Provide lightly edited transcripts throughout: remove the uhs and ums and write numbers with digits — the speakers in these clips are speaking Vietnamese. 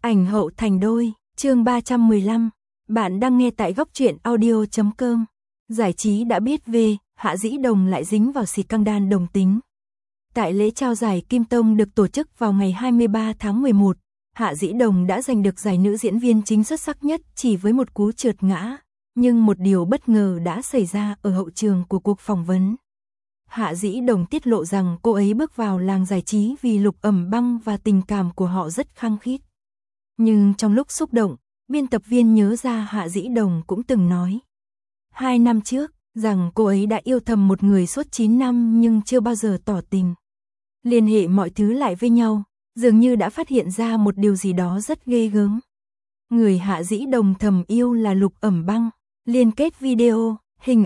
Ảnh hậu thành đôi, chương 315. Bạn đang nghe tại góc truyện audio.com. Giải trí đã biết về, Hạ Dĩ Đồng lại dính vào scandal đồng tính. Tại lễ trao giải Kim Tông được tổ chức vào ngày 23 tháng 11, Hạ Dĩ Đồng đã giành được giải nữ diễn viên chính xuất sắc nhất chỉ với một cú trượt ngã. Nhưng một điều bất ngờ đã xảy ra ở hậu trường của cuộc phỏng vấn. Hạ Dĩ Đồng tiết lộ rằng cô ấy bước vào làng giải trí vì Lục Ẩm Băng và tình cảm của họ rất khăng khít. Nhưng trong lúc xúc động, biên tập viên nhớ ra Hạ Dĩ Đồng cũng từng nói 2 năm trước rằng cô ấy đã yêu thầm một người suốt 9 năm nhưng chưa bao giờ tỏ tình. Liên hệ mọi thứ lại với nhau, dường như đã phát hiện ra một điều gì đó rất ghê gớm. Người Hạ Dĩ Đồng thầm yêu là Lục Ẩm Băng. Liên kết video, hình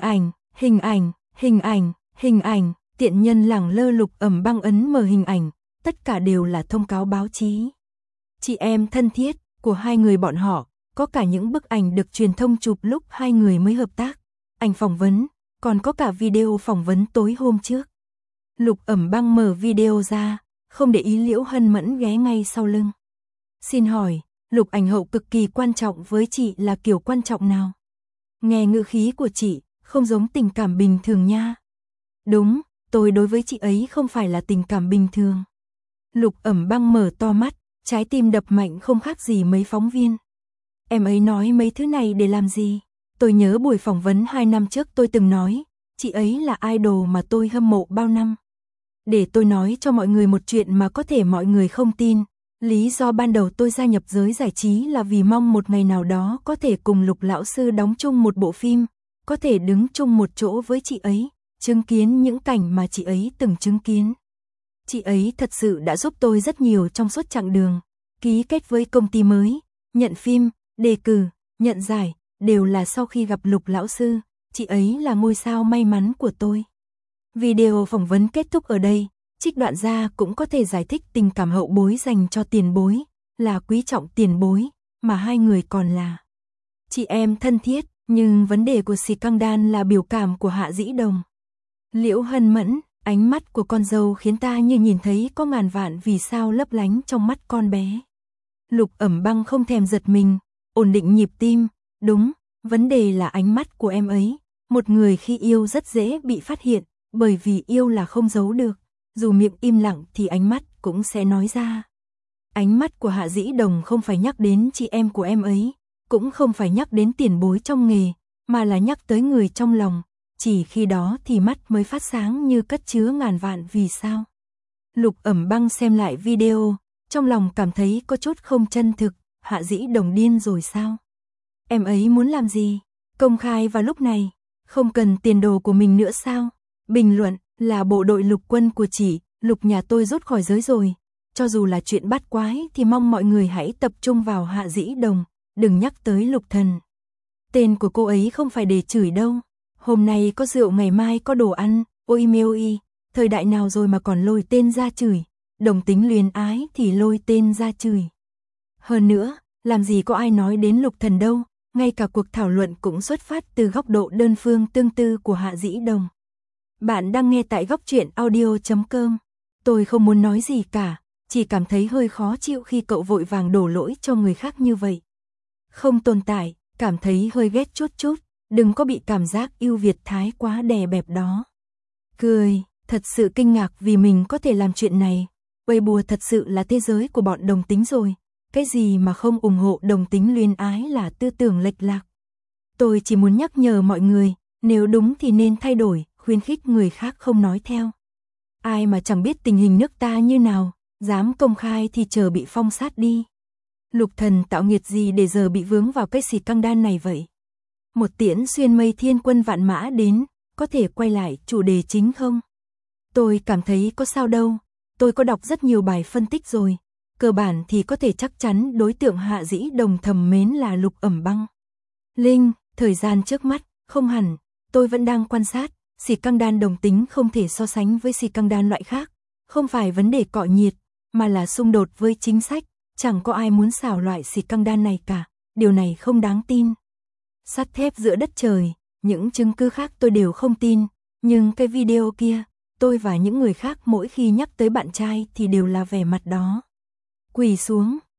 ảnh, tiện nhân lẳng lơ Lục Ẩm Băng ấn mở hình ảnh, tất cả đều là thông cáo báo chí. Chị em thân thiết của hai người bọn họ, có cả những bức ảnh được truyền thông chụp lúc hai người mới hợp tác, ảnh phỏng vấn, còn có cả video phỏng vấn tối hôm trước. Lục Ẩm Băng mở video ra, không để ý Liễu Hân Mẫn ghé ngay sau lưng. Xin hỏi, Lục ảnh hậu cực kỳ quan trọng với chị là kiểu quan trọng nào? Nghe ngữ khí của chị, không giống tình cảm bình thường nha. Đúng, tôi đối với chị ấy không phải là tình cảm bình thường. Lục Ẩm Băng mở to mắt, trái tim đập mạnh không khác gì mấy phóng viên. Em ấy nói mấy thứ này để làm gì? Tôi nhớ buổi phỏng vấn 2 năm trước tôi từng nói, chị ấy là idol mà tôi hâm mộ bao năm. Để tôi nói cho mọi người một chuyện mà có thể mọi người không tin. Lý do ban đầu tôi gia nhập giới giải trí là vì mong một ngày nào đó có thể cùng Lục lão sư đóng chung một bộ phim, có thể đứng chung một chỗ với chị ấy, chứng kiến những cảnh mà chị ấy từng chứng kiến. Chị ấy thật sự đã giúp tôi rất nhiều trong suốt chặng đường, ký kết với công ty mới, nhận phim, đề cử, nhận giải, đều là sau khi gặp Lục lão sư, chị ấy là ngôi sao may mắn của tôi. Video phỏng vấn kết thúc ở đây. Trích đoạn ra cũng có thể giải thích tình cảm hậu bối dành cho tiền bối, là quý trọng tiền bối, mà hai người còn là chị em thân thiết, nhưng vấn đề của scandal là biểu cảm của Hạ Dĩ Đồng. Liễu Hân Mẫn, ánh mắt của con dâu khiến ta như nhìn thấy có ngàn vạn vì sao lấp lánh trong mắt con bé. Lục Ẩm Băng không thèm giật mình, ổn định nhịp tim, đúng, vấn đề là ánh mắt của em ấy, một người khi yêu rất dễ bị phát hiện, bởi vì yêu là không giấu được. Dù miệng im lặng thì ánh mắt cũng sẽ nói ra. Ánh mắt của Hạ Dĩ Đồng không phải nhắc đến chị em của em ấy, cũng không phải nhắc đến tiền bối trong nghề, mà là nhắc tới người trong lòng. Chỉ khi đó thì mắt mới phát sáng như cất chứa ngàn vạn vì sao. Lục Ẩm Băng xem lại video, trong lòng cảm thấy có chút không chân thực. Hạ Dĩ Đồng điên rồi sao? Em ấy muốn làm gì? Công khai vào lúc này, không cần tiền đồ của mình nữa sao? Bình luận là bộ đội lục quân của chị, Lục nhà tôi rút khỏi giới rồi. Cho dù là chuyện bắt quái thì mong mọi người hãy tập trung vào Hạ Dĩ Đồng, đừng nhắc tới Lục thần. Tên của cô ấy không phải để chửi đâu. Hôm nay có rượu ngày mai có đồ ăn, ôi mêu y, thời đại nào rồi mà còn lôi tên ra chửi. Đồng tính luyến ái thì lôi tên ra chửi. Hơn nữa, làm gì có ai nói đến Lục thần đâu, ngay cả cuộc thảo luận cũng xuất phát từ góc độ đơn phương tương tư của Hạ Dĩ Đồng. Bạn đang nghe tại góc truyện audio.com. Tôi không muốn nói gì cả, chỉ cảm thấy hơi khó chịu khi cậu vội vàng đổ lỗi cho người khác như vậy. Không tồn tại, cảm thấy hơi ghét chút, đừng có bị cảm giác ưu việt thái quá đè bẹp đó. Cười, thật sự kinh ngạc vì mình có thể làm chuyện này. Weibo thật sự là thế giới của bọn đồng tính rồi. Cái gì mà không ủng hộ đồng tính luyến ái là tư tưởng lệch lạc. Tôi chỉ muốn nhắc nhở mọi người, nếu đúng thì nên thay đổi, khuyến khích người khác không nói theo. Ai mà chẳng biết tình hình nước ta như nào, dám công khai thì chờ bị phong sát đi. Lục thần tạo nghiệt gì để giờ bị vướng vào cái scandal này vậy? Một tiễn xuyên mây thiên quân vạn mã đến, có thể quay lại chủ đề chính không? Tôi cảm thấy có sao đâu, tôi có đọc rất nhiều bài phân tích rồi. Cơ bản thì có thể chắc chắn đối tượng Hạ Dĩ Đồng thầm mến là Lục Ẩm Băng. Linh, thời gian trước mắt, không hẳn, tôi vẫn đang quan sát. Scandal đồng tính không thể so sánh với scandal loại khác, không phải vấn đề cọ nhiệt, mà là xung đột với chính sách, chẳng có ai muốn xảo loại scandal này cả, điều này không đáng tin. Sắt thép giữa đất trời, những chứng cứ khác tôi đều không tin, nhưng cái video kia, tôi và những người khác mỗi khi nhắc tới bạn trai thì đều là vẻ mặt đó. Quỳ xuống,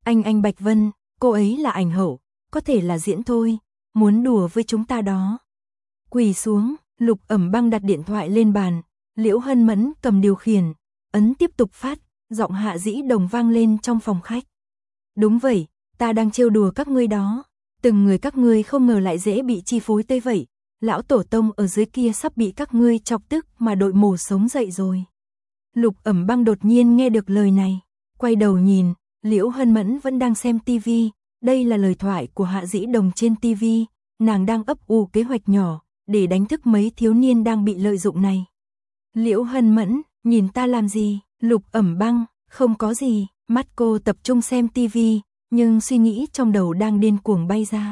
Anh Bạch Vân, cô ấy là ảnh hậu, có thể là diễn thôi, muốn đùa với chúng ta đó. Quỳ xuống, Lục Ẩm Băng đặt điện thoại lên bàn, Liễu Hân Mẫn cầm điều khiển, ấn tiếp tục phát, giọng Hạ Dĩ Đồng vang lên trong phòng khách. Đúng vậy, ta đang trêu đùa các ngươi đó, từng người các ngươi không ngờ lại dễ bị chi phối tới vậy, lão tổ tông ở dưới kia sắp bị các ngươi chọc tức mà đội mổ sống dậy rồi. Lục Ẩm Băng đột nhiên nghe được lời này, quay đầu nhìn, Liễu Hân Mẫn vẫn đang xem tivi, đây là lời thoại của Hạ Dĩ Đồng trên tivi, nàng đang ấp ủ kế hoạch nhỏ để đánh thức mấy thiếu niên đang bị lợi dụng này. Liễu Hân Mẫn, nhìn ta làm gì? Lục Ẩm Băng, không có gì, mắt cô tập trung xem tivi, nhưng suy nghĩ trong đầu đang điên cuồng bay ra.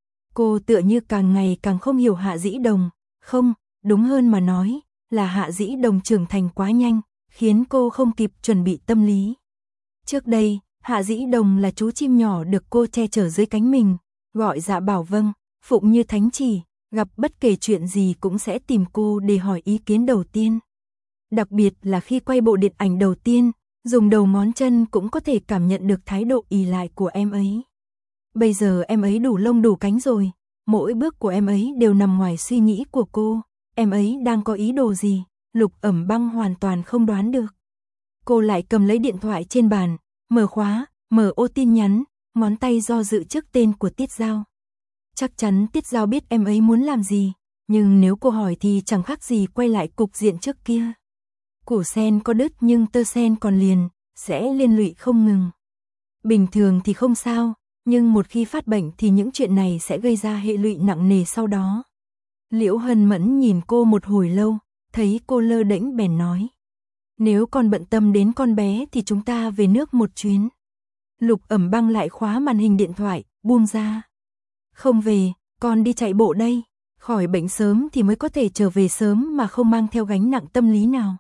Cô tựa như càng ngày càng không hiểu Hạ Dĩ Đồng, không, đúng hơn mà nói, là Hạ Dĩ Đồng trưởng thành quá nhanh, khiến cô không kịp chuẩn bị tâm lý. Trước đây, Hạ Dĩ Đồng là chú chim nhỏ được cô che chở dưới cánh mình, gọi dạ bảo vâng, phụng như thánh chỉ, gặp bất kể chuyện gì cũng sẽ tìm cô để hỏi ý kiến đầu tiên. Đặc biệt là khi quay bộ điện ảnh đầu tiên, dùng đầu ngón chân cũng có thể cảm nhận được thái độ ỷ lại của em ấy. Bây giờ em ấy đủ lông đủ cánh rồi, mỗi bước của em ấy đều nằm ngoài suy nghĩ của cô, em ấy đang có ý đồ gì, Lục Ẩm Băng hoàn toàn không đoán được. Cô lại cầm lấy điện thoại trên bàn, mở khóa, mở ô tin nhắn, ngón tay do dự trước tên của Tiết Giao. Chắc chắn Tiết Giao biết em ấy muốn làm gì, nhưng nếu cô hỏi thì chẳng khác gì quay lại cục diện trước kia. Củ sen có đứt nhưng tơ sen còn liền, sẽ liên lụy không ngừng. Bình thường thì không sao, nhưng một khi phát bệnh thì những chuyện này sẽ gây ra hệ lụy nặng nề sau đó. Liễu Hân Mẫn nhìn cô một hồi lâu, thấy cô lơ đễnh bèn nói. Nếu con bận tâm đến con bé thì chúng ta về nước một chuyến. Lục Ẩm Băng lại khóa màn hình điện thoại, buông ra. Không về, con đi chạy bộ đây, khỏi bệnh sớm thì mới có thể trở về sớm mà không mang theo gánh nặng tâm lý nào.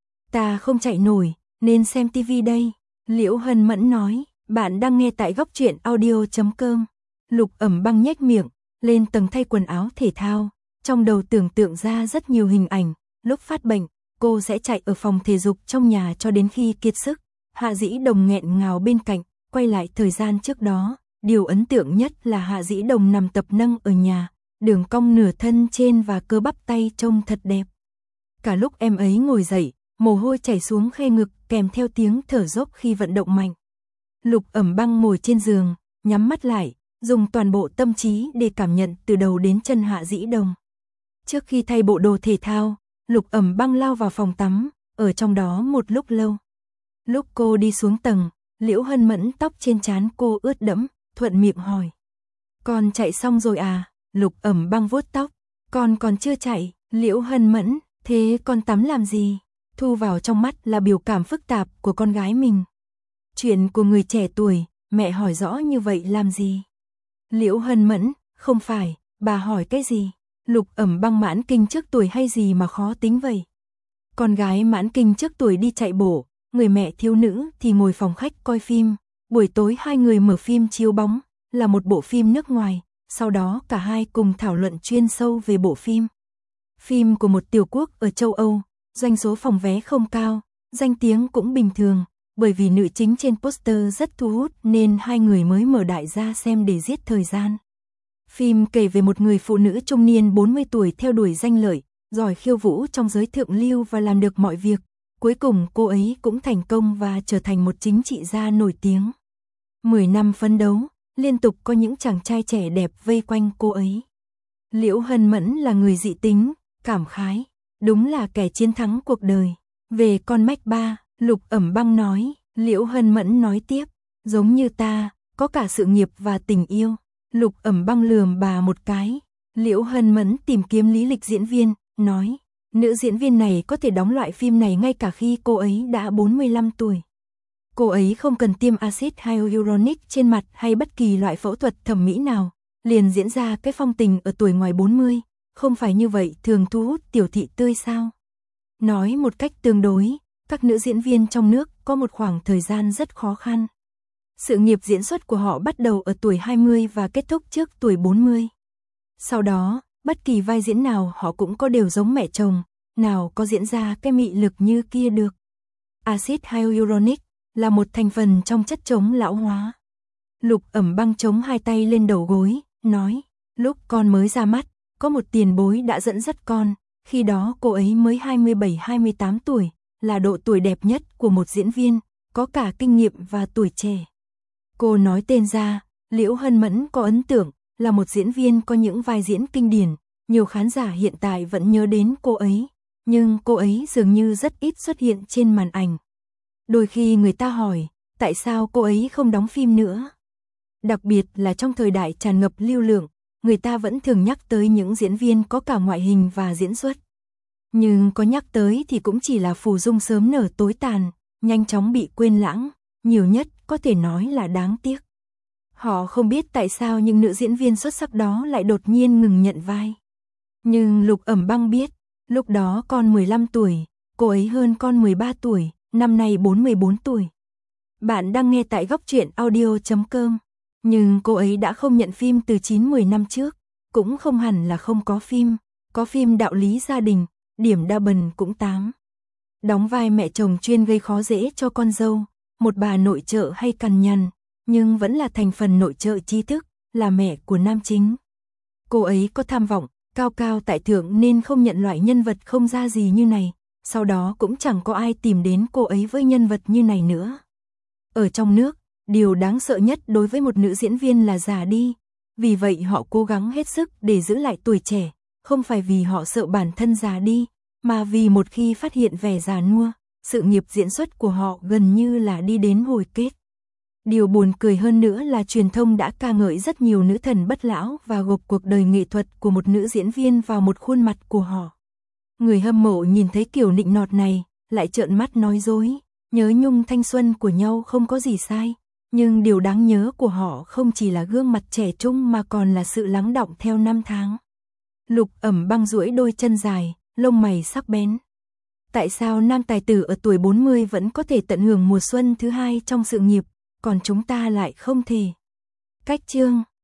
Ta không chạy nổi, nên xem tivi đây. Liễu Hân Mẫn nói, bạn đang nghe tại Góc Truyện Audio.com. Lục Ẩm Băng nhếch miệng, lên tầng thay quần áo thể thao, trong đầu tưởng tượng ra rất nhiều hình ảnh, lúc phát bệnh, cô sẽ chạy ở phòng thể dục trong nhà cho đến khi kiệt sức. Hạ Dĩ Đồng nghẹn ngào bên cạnh, quay lại thời gian trước đó, điều ấn tượng nhất là Hạ Dĩ Đồng nằm tập nâng ở nhà, đường cong nửa thân trên và cơ bắp tay trông thật đẹp. Cả lúc em ấy ngồi dậy, mồ hôi chảy xuống khe ngực kèm theo tiếng thở dốc khi vận động mạnh. Lục Ẩm Băng ngồi trên giường, nhắm mắt lại, dùng toàn bộ tâm trí để cảm nhận từ đầu đến chân Hạ Dĩ Đồng. Trước khi thay bộ đồ thể thao, Lục Ẩm Băng lao vào phòng tắm, ở trong đó một lúc lâu. Lúc cô đi xuống tầng, Liễu Hân Mẫn tóc trên trán cô ướt đẫm, thuận miệng hỏi. Con chạy xong rồi à? Lục Ẩm Băng vuốt tóc. Con còn chưa chạy. Liễu Hân Mẫn, thế con tắm làm gì? Thu vào trong mắt là biểu cảm phức tạp của con gái mình. Chuyện của người trẻ tuổi, mẹ hỏi rõ như vậy làm gì? Liễu Hân Mẫn, không phải, bà hỏi cái gì? Lục Ẩm Băng mãn kinh trước tuổi hay gì mà khó tính vậy? Con gái mãn kinh trước tuổi đi chạy bộ, người mẹ thiếu nữ thì ngồi phòng khách coi phim. Buổi tối hai người mở phim chiếu bóng, là một bộ phim nước ngoài, sau đó cả hai cùng thảo luận chuyên sâu về bộ phim. Phim của một tiểu quốc ở châu Âu, doanh số phòng vé không cao, danh tiếng cũng bình thường, bởi vì nữ chính trên poster rất thu hút nên hai người mới mở đại ra xem để giết thời gian. Phim kể về một người phụ nữ trung niên 40 tuổi theo đuổi danh lợi, giỏi khiêu vũ trong giới thượng lưu và làm được mọi việc. Cuối cùng cô ấy cũng thành công và trở thành một chính trị gia nổi tiếng. 10 năm phấn đấu, liên tục có những chàng trai trẻ đẹp vây quanh cô ấy. Liễu Hân Mẫn là người dị tính, cảm khái, đúng là kẻ chiến thắng cuộc đời. Về con Mách Ba, Lục Ẩm Băng nói, Liễu Hân Mẫn nói tiếp, giống như ta, có cả sự nghiệp và tình yêu. Lục Ẩm Băng lườm bà một cái. Liễu Hân Mẫn tìm kiếm lý lịch diễn viên, nói, nữ diễn viên này có thể đóng loại phim này ngay cả khi cô ấy đã 45 tuổi. Cô ấy không cần tiêm axit hyaluronic trên mặt hay bất kỳ loại phẫu thuật thẩm mỹ nào, liền diễn ra cái phong tình ở tuổi ngoài 40, không phải như vậy thường thu hút tiểu thị tươi sao? Nói một cách tương đối, các nữ diễn viên trong nước có một khoảng thời gian rất khó khăn. Sự nghiệp diễn xuất của họ bắt đầu ở tuổi 20 và kết thúc trước tuổi 40. Sau đó, bất kỳ vai diễn nào họ cũng có đều giống mẹ chồng, nào có diễn ra cái mị lực như kia được. Axit hyaluronic là một thành phần trong chất chống lão hóa. Lục Ẩm Băng chống hai tay lên đầu gối, nói, lúc con mới ra mắt, có một tiền bối đã dẫn dắt con, khi đó cô ấy mới 27-28 tuổi, là độ tuổi đẹp nhất của một diễn viên, có cả kinh nghiệm và tuổi trẻ. Cô nói tên ra, Liễu Hân Mẫn có ấn tượng, là một diễn viên có những vai diễn kinh điển, nhiều khán giả hiện tại vẫn nhớ đến cô ấy, nhưng cô ấy dường như rất ít xuất hiện trên màn ảnh. Đôi khi người ta hỏi, tại sao cô ấy không đóng phim nữa? Đặc biệt là trong thời đại tràn ngập lưu lượng, người ta vẫn thường nhắc tới những diễn viên có cả ngoại hình và diễn xuất. Nhưng có nhắc tới thì cũng chỉ là phù dung sớm nở tối tàn, nhanh chóng bị quên lãng, nhiều nhất có thể nói là đáng tiếc. Họ không biết tại sao những nữ diễn viên xuất sắc đó lại đột nhiên ngừng nhận vai. Nhưng Lục Ẩm Băng biết, lúc đó con 15 tuổi, cô ấy hơn con 13 tuổi, năm nay 44 tuổi. Bạn đang nghe tại góc truyện audio.com. Nhưng cô ấy đã không nhận phim từ 9-10 năm trước, cũng không hẳn là không có phim Đạo lý gia đình, Điểm đa bần cũng 8. Đóng vai mẹ chồng chuyên gây khó dễ cho con dâu, một bà nội trợ hay cằn nhằn, nhưng vẫn là thành phần nội trợ trí thức, là mẹ của nam chính. Cô ấy có tham vọng, cao cao tại thượng nên không nhận loại nhân vật không ra gì như này, sau đó cũng chẳng có ai tìm đến cô ấy với nhân vật như này nữa. Ở trong nước, điều đáng sợ nhất đối với một nữ diễn viên là già đi, vì vậy họ cố gắng hết sức để giữ lại tuổi trẻ, không phải vì họ sợ bản thân già đi, mà vì một khi phát hiện vẻ già nua, sự nghiệp diễn xuất của họ gần như là đi đến hồi kết. Điều buồn cười hơn nữa là truyền thông đã ca ngợi rất nhiều nữ thần bất lão và gộp cuộc đời nghệ thuật của một nữ diễn viên vào một khuôn mặt của họ. Người hâm mộ nhìn thấy kiểu nịnh nọt này, lại trợn mắt nói dối, nhớ nhung thanh xuân của nhau không có gì sai, nhưng điều đáng nhớ của họ không chỉ là gương mặt trẻ trung mà còn là sự lắng đọng theo năm tháng. Lục Ẩm Băng duỗi đôi chân dài, lông mày sắc bén. Tại sao nam tài tử ở tuổi 40 vẫn có thể tận hưởng mùa xuân thứ hai trong sự nghiệp, còn chúng ta lại không thể? Cách chương